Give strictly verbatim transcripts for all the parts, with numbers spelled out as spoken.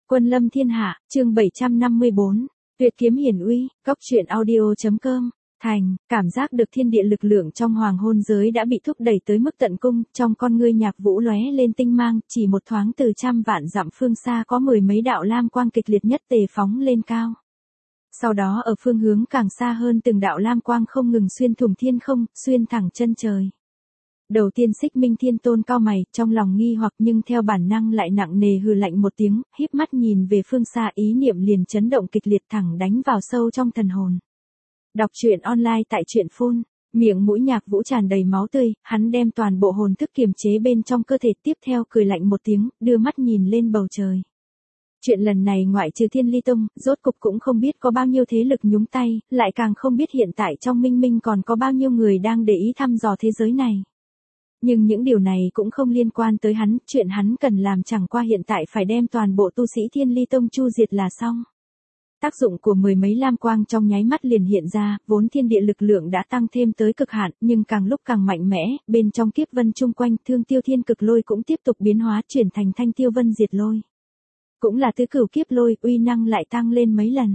Quân lâm thiên hạ, chương bảy trăm năm mươi bốn, Tuyệt kiếm hiển uy, góc truyện audio.com, thành, cảm giác được thiên địa lực lượng trong hoàng hôn giới đã bị thúc đẩy tới mức tận cung, trong con ngươi Nhạc Vũ lóe lên tinh mang, chỉ một thoáng từ trăm vạn dặm phương xa có mười mấy đạo lam quang kịch liệt nhất tề phóng lên cao. Sau đó ở phương hướng càng xa hơn từng đạo lam quang không ngừng xuyên thủng thiên không, xuyên thẳng chân trời. Đầu tiên Xích Minh Thiên Tôn cau mày, trong lòng nghi hoặc nhưng theo bản năng lại nặng nề hừ lạnh một tiếng, híp mắt nhìn về phương xa, ý niệm liền chấn động kịch liệt thẳng đánh vào sâu trong thần hồn. Đọc truyện online tại truyện phun, miệng mũi Nhạc Vũ tràn đầy máu tươi, hắn đem toàn bộ hồn thức kiềm chế bên trong cơ thể, tiếp theo cười lạnh một tiếng, đưa mắt nhìn lên bầu trời. Chuyện lần này ngoại trừ Thiên Ly Tông, rốt cục cũng không biết có bao nhiêu thế lực nhúng tay, lại càng không biết hiện tại trong Minh Minh còn có bao nhiêu người đang để ý thăm dò thế giới này. Nhưng những điều này cũng không liên quan tới hắn, chuyện hắn cần làm chẳng qua hiện tại phải đem toàn bộ tu sĩ Thiên Ly Tông chu diệt là xong. Tác dụng của mười mấy lam quang trong nháy mắt liền hiện ra, vốn thiên địa lực lượng đã tăng thêm tới cực hạn, nhưng càng lúc càng mạnh mẽ, bên trong kiếp vân chung quanh, Thương Tiêu Thiên Cực Lôi cũng tiếp tục biến hóa chuyển thành Thanh Tiêu Vân Diệt Lôi. Cũng là tứ cửu kiếp lôi, uy năng lại tăng lên mấy lần.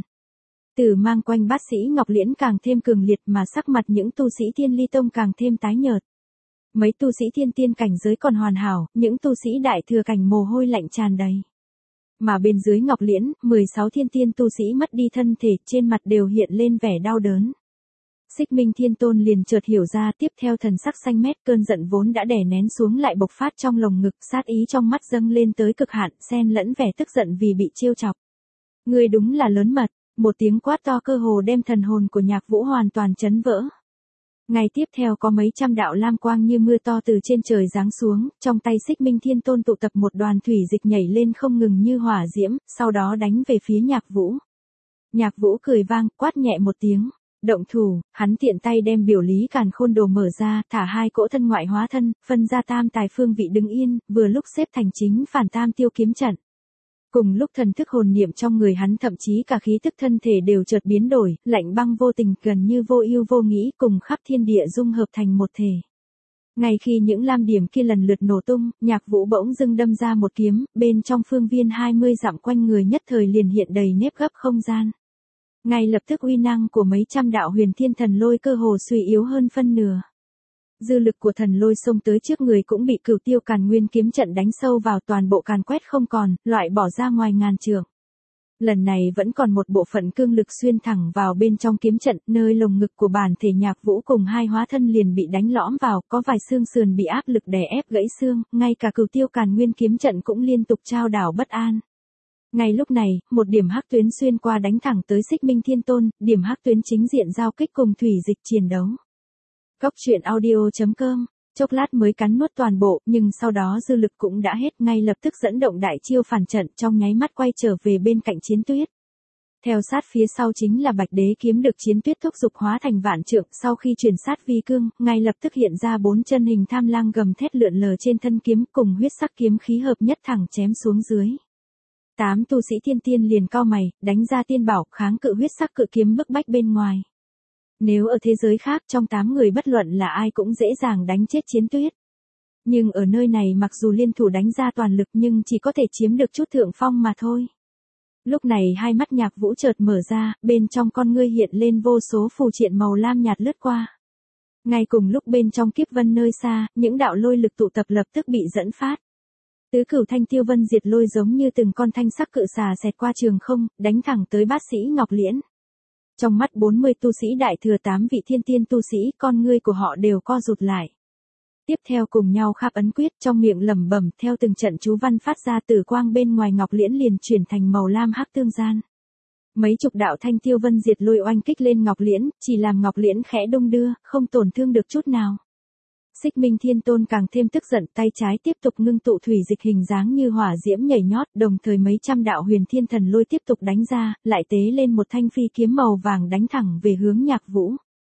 Từ mang quanh bát sĩ Ngọc Liễn càng thêm cường liệt mà sắc mặt những tu sĩ Thiên Ly Tông càng thêm tái nhợt. Mấy tu sĩ thiên tiên cảnh giới còn hoàn hảo, những tu sĩ đại thừa cảnh mồ hôi lạnh tràn đầy. Mà bên dưới Ngọc Liễn, mười sáu thiên tiên tu sĩ mất đi thân thể, trên mặt đều hiện lên vẻ đau đớn. Xích Minh Thiên Tôn liền chợt hiểu ra, tiếp theo thần sắc xanh mét, cơn giận vốn đã đè nén xuống lại bộc phát trong lồng ngực, sát ý trong mắt dâng lên tới cực hạn, xen lẫn vẻ tức giận vì bị trêu chọc. Ngươi đúng là lớn mật, một tiếng quát to cơ hồ đem thần hồn của Nhạc Vũ hoàn toàn chấn vỡ. Ngay tiếp theo có mấy trăm đạo lam quang như mưa to từ trên trời giáng xuống, trong tay Xích Minh Thiên Tôn tụ tập một đoàn thủy dịch nhảy lên không ngừng như hỏa diễm, sau đó đánh về phía Nhạc Vũ. Nhạc Vũ cười vang, quát nhẹ một tiếng, động thủ, hắn tiện tay đem biểu lý càn khôn đồ mở ra, thả hai cỗ thân ngoại hóa thân, phân ra tam tài phương vị đứng yên, vừa lúc xếp thành chính phản tam tiêu kiếm trận. Cùng lúc thần thức hồn niệm trong người hắn thậm chí cả khí tức thân thể đều chợt biến đổi, lạnh băng vô tình gần như vô ưu vô nghĩ cùng khắp thiên địa dung hợp thành một thể. Ngay khi những lam điểm kia lần lượt nổ tung, Nhạc Vũ bỗng dưng đâm ra một kiếm, bên trong phương viên hai mươi dặm quanh người nhất thời liền hiện đầy nếp gấp không gian. Ngay lập tức uy năng của mấy trăm đạo huyền thiên thần lôi cơ hồ suy yếu hơn phân nửa. Dư lực của thần lôi xông tới trước người cũng bị Cửu Tiêu Càn Nguyên kiếm trận đánh sâu vào, toàn bộ càn quét không còn, loại bỏ ra ngoài ngàn trượng. Lần này vẫn còn một bộ phận cương lực xuyên thẳng vào bên trong kiếm trận, nơi lồng ngực của bản thể Nhạc Vũ cùng hai hóa thân liền bị đánh lõm vào, có vài xương sườn bị áp lực đè ép gãy xương, ngay cả Cửu Tiêu Càn Nguyên kiếm trận cũng liên tục trao đảo bất an. Ngay lúc này, một điểm hắc tuyến xuyên qua đánh thẳng tới Xích Minh Thiên Tôn, điểm hắc tuyến chính diện giao kích cùng thủy dịch chiến đấu. Góc truyện audio.com, chốc lát mới cắn nuốt toàn bộ, nhưng sau đó dư lực cũng đã hết, ngay lập tức dẫn động đại chiêu phản trận, trong nháy mắt quay trở về bên cạnh Chiến Tuyết. Theo sát phía sau chính là Bạch Đế kiếm được Chiến Tuyết thúc dục hóa thành vạn trượng, sau khi chuyển sát vi cương, ngay lập tức hiện ra bốn chân hình tham lang gầm thét lượn lờ trên thân kiếm, cùng huyết sắc kiếm khí hợp nhất thẳng chém xuống dưới. Tám tu sĩ thiên tiên liền cau mày, đánh ra tiên bảo, kháng cự huyết sắc cự kiếm bức bách bên ngoài. Nếu ở thế giới khác, trong tám người bất luận là ai cũng dễ dàng đánh chết Chiến Tuyết. Nhưng ở nơi này mặc dù liên thủ đánh ra toàn lực nhưng chỉ có thể chiếm được chút thượng phong mà thôi. Lúc này hai mắt Nhạc Vũ chợt mở ra, bên trong con ngươi hiện lên vô số phù triện màu lam nhạt lướt qua. Ngay cùng lúc bên trong kiếp vân nơi xa, những đạo lôi lực tụ tập lập tức bị dẫn phát. Tứ cửu Thanh Tiêu Vân Diệt Lôi giống như từng con thanh sắc cự xà xẹt qua trường không, đánh thẳng tới bát sĩ Ngọc Liễn. Trong mắt bốn mươi tu sĩ đại thừa tám vị thiên tiên tu sĩ, con ngươi của họ đều co rụt lại. Tiếp theo cùng nhau khắp ấn quyết, trong miệng lẩm bẩm, theo từng trận chú văn phát ra, tử quang bên ngoài Ngọc Liễn liền chuyển thành màu lam hắc tương gian. Mấy chục đạo Thanh Tiêu Vân Diệt Lôi oanh kích lên Ngọc Liễn, chỉ làm Ngọc Liễn khẽ đung đưa, không tổn thương được chút nào. Xích Minh Thiên Tôn càng thêm tức giận, tay trái tiếp tục ngưng tụ thủy dịch hình dáng như hỏa diễm nhảy nhót, đồng thời mấy trăm đạo huyền thiên thần lôi tiếp tục đánh ra, lại tế lên một thanh phi kiếm màu vàng đánh thẳng về hướng Nhạc Vũ.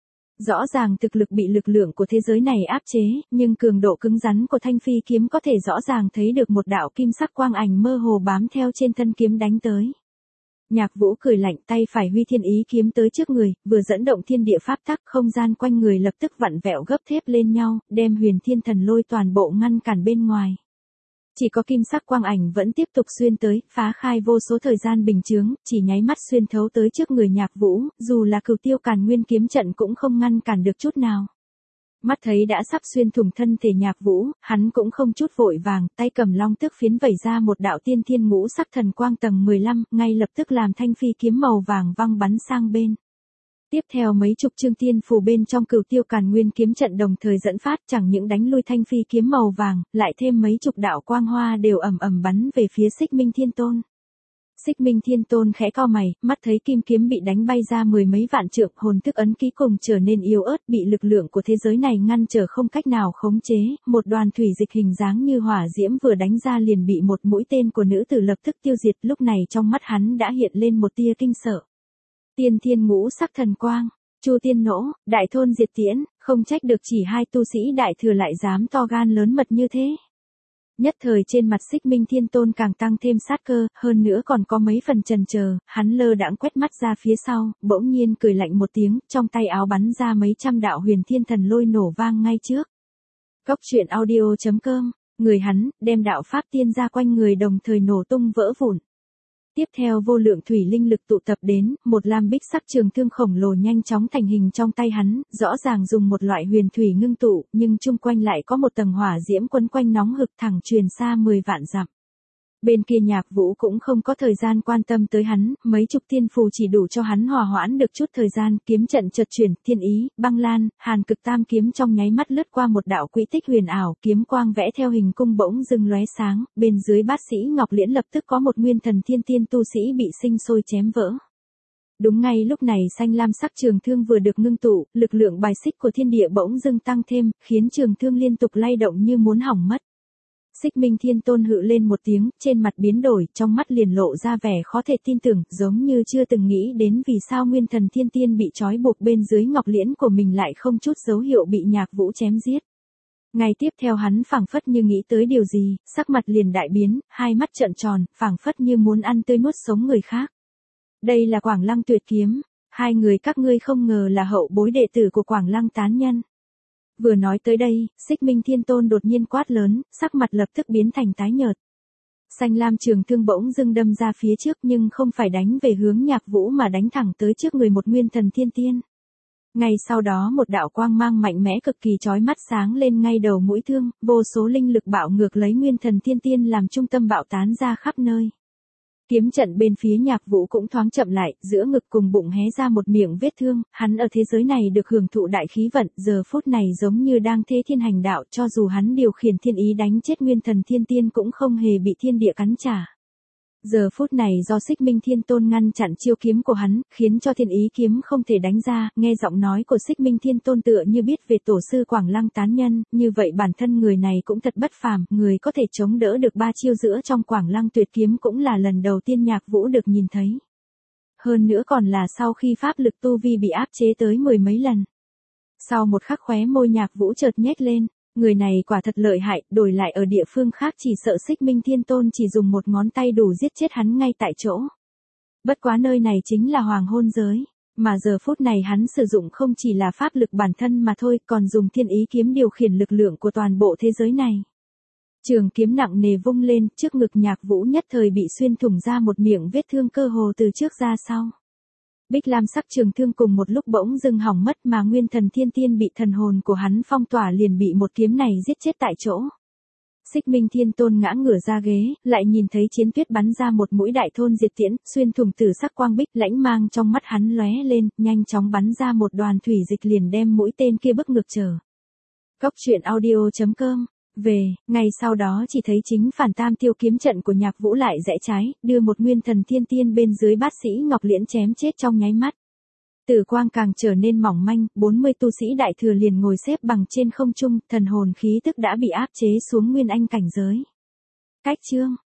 Rõ ràng thực lực bị lực lượng của thế giới này áp chế, nhưng cường độ cứng rắn của thanh phi kiếm có thể rõ ràng thấy được một đạo kim sắc quang ảnh mơ hồ bám theo trên thân kiếm đánh tới. Nhạc Vũ cười lạnh, tay phải huy thiên ý kiếm tới trước người, vừa dẫn động thiên địa pháp tắc, không gian quanh người lập tức vặn vẹo gấp thép lên nhau, đem huyền thiên thần lôi toàn bộ ngăn cản bên ngoài. Chỉ có kim sắc quang ảnh vẫn tiếp tục xuyên tới, phá khai vô số thời gian bình chướng, chỉ nháy mắt xuyên thấu tới trước người Nhạc Vũ, dù là Cửu Tiêu Càn Nguyên kiếm trận cũng không ngăn cản được chút nào. Mắt thấy đã sắp xuyên thủng thân thể Nhạc Vũ, hắn cũng không chút vội vàng, tay cầm long tước phiến vẩy ra một đạo tiên thiên ngũ sắc thần quang tầng mười lăm, ngay lập tức làm thanh phi kiếm màu vàng văng bắn sang bên. Tiếp theo mấy chục chương tiên phù bên trong Cửu Tiêu Càn Nguyên kiếm trận đồng thời dẫn phát, chẳng những đánh lui thanh phi kiếm màu vàng, lại thêm mấy chục đạo quang hoa đều ầm ầm bắn về phía Xích Minh Thiên Tôn. Xích Minh Thiên Tôn khẽ cau mày, mắt thấy kim kiếm bị đánh bay ra mười mấy vạn trượng, hồn thức ấn ký cùng trở nên yếu ớt, bị lực lượng của thế giới này ngăn trở không cách nào khống chế, một đoàn thủy dịch hình dáng như hỏa diễm vừa đánh ra liền bị một mũi tên của nữ tử lập tức tiêu diệt, lúc này trong mắt hắn đã hiện lên một tia kinh sợ. Tiên thiên ngũ sắc thần quang, Chu Tiên Nỗ, Đại Thôn Diệt Tiễn, không trách được chỉ hai tu sĩ đại thừa lại dám to gan lớn mật như thế. Nhất thời trên mặt Xích Minh Thiên Tôn càng tăng thêm sát cơ, hơn nữa còn có mấy phần chần chờ, hắn lơ đãng quét mắt ra phía sau, bỗng nhiên cười lạnh một tiếng, trong tay áo bắn ra mấy trăm đạo huyền thiên thần lôi nổ vang ngay trước. Cốc truyện audio chấm com, người hắn, đem đạo pháp tiên ra quanh người đồng thời nổ tung vỡ vụn. Tiếp theo vô lượng thủy linh lực tụ tập đến, một lam bích sắc trường thương khổng lồ nhanh chóng thành hình trong tay hắn, rõ ràng dùng một loại huyền thủy ngưng tụ, nhưng chung quanh lại có một tầng hỏa diễm quấn quanh nóng hực thẳng truyền xa mười vạn dặm. Bên kia Nhạc Vũ cũng không có thời gian quan tâm tới hắn, mấy chục tiên phù chỉ đủ cho hắn hòa hoãn được chút thời gian, kiếm trận chợt chuyển, thiên ý, băng lan, hàn cực tam kiếm trong nháy mắt lướt qua một đạo quỹ tích huyền ảo, kiếm quang vẽ theo hình cung bỗng dưng lóe sáng, bên dưới bát sĩ Ngọc Liễn lập tức có một nguyên thần thiên tiên tu sĩ bị sinh sôi chém vỡ. Đúng ngay lúc này xanh lam sắc trường thương vừa được ngưng tụ, lực lượng bài xích của thiên địa bỗng dưng tăng thêm, khiến trường thương liên tục lay động như muốn hỏng mất. Xích Minh Thiên Tôn hự lên một tiếng, trên mặt biến đổi, trong mắt liền lộ ra vẻ khó thể tin tưởng, giống như chưa từng nghĩ đến vì sao nguyên thần thiên tiên bị trói buộc bên dưới ngọc liễn của mình lại không chút dấu hiệu bị Nhạc Vũ chém giết. Ngay tiếp theo hắn phảng phất như nghĩ tới điều gì, sắc mặt liền đại biến, hai mắt trợn tròn, phảng phất như muốn ăn tươi nuốt sống người khác. Đây là Quảng Lăng Tuyệt Kiếm, hai người các ngươi không ngờ là hậu bối đệ tử của Quảng Lăng tán nhân. Vừa nói tới đây, Xích Minh Thiên Tôn đột nhiên quát lớn, sắc mặt lập tức biến thành tái nhợt. Xanh lam trường thương bỗng dưng đâm ra phía trước nhưng không phải đánh về hướng Nhạc Vũ mà đánh thẳng tới trước người một nguyên thần thiên tiên. Ngay sau đó một đạo quang mang mạnh mẽ cực kỳ chói mắt sáng lên ngay đầu mũi thương, vô số linh lực bạo ngược lấy nguyên thần thiên tiên làm trung tâm bạo tán ra khắp nơi. Kiếm trận bên phía Nhạc Vũ cũng thoáng chậm lại, giữa ngực cùng bụng hé ra một miệng vết thương, hắn ở thế giới này được hưởng thụ đại khí vận, giờ phút này giống như đang thế thiên hành đạo, cho dù hắn điều khiển thiên ý đánh chết nguyên thần thiên tiên cũng không hề bị thiên địa cắn trả. Giờ phút này do Xích Minh Thiên Tôn ngăn chặn chiêu kiếm của hắn, khiến cho thiên ý kiếm không thể đánh ra, nghe giọng nói của Xích Minh Thiên Tôn tựa như biết về tổ sư Quảng Lăng tán nhân, như vậy bản thân người này cũng thật bất phàm, người có thể chống đỡ được ba chiêu giữa trong Quảng Lăng Tuyệt Kiếm cũng là lần đầu tiên Nhạc Vũ được nhìn thấy. Hơn nữa còn là sau khi pháp lực tu vi bị áp chế tới mười mấy lần. Sau một khắc khóe môi Nhạc Vũ chợt nhếch lên. Người này quả thật lợi hại, đổi lại ở địa phương khác chỉ sợ Xích Minh Thiên Tôn chỉ dùng một ngón tay đủ giết chết hắn ngay tại chỗ. Bất quá nơi này chính là hoàng hôn giới, mà giờ phút này hắn sử dụng không chỉ là pháp lực bản thân mà thôi, còn dùng thiên ý kiếm điều khiển lực lượng của toàn bộ thế giới này. Trường kiếm nặng nề vung lên, trước ngực Nhạc Vũ nhất thời bị xuyên thủng ra một miệng vết thương cơ hồ từ trước ra sau. Bích lam sắc trường thương cùng một lúc bỗng dưng hỏng mất mà nguyên thần thiên tiên bị thần hồn của hắn phong tỏa liền bị một kiếm này giết chết tại chỗ. Xích Minh Thiên Tôn ngã ngửa ra ghế, lại nhìn thấy chiến tuyết bắn ra một mũi đại thôn diệt tiễn, xuyên thủng tử sắc quang bích lãnh mang trong mắt hắn lóe lên, nhanh chóng bắn ra một đoàn thủy dịch liền đem mũi tên kia bức ngược trở. Cốc truyện audio chấm com Về, ngày sau đó chỉ thấy chính phản tam tiêu kiếm trận của Nhạc Vũ lại rẽ trái, đưa một nguyên thần thiên tiên bên dưới bát sĩ Ngọc Liễn chém chết trong nháy mắt. Tử quang càng trở nên mỏng manh, bốn mươi tu sĩ đại thừa liền ngồi xếp bằng trên không trung, thần hồn khí tức đã bị áp chế xuống nguyên anh cảnh giới. Cách chương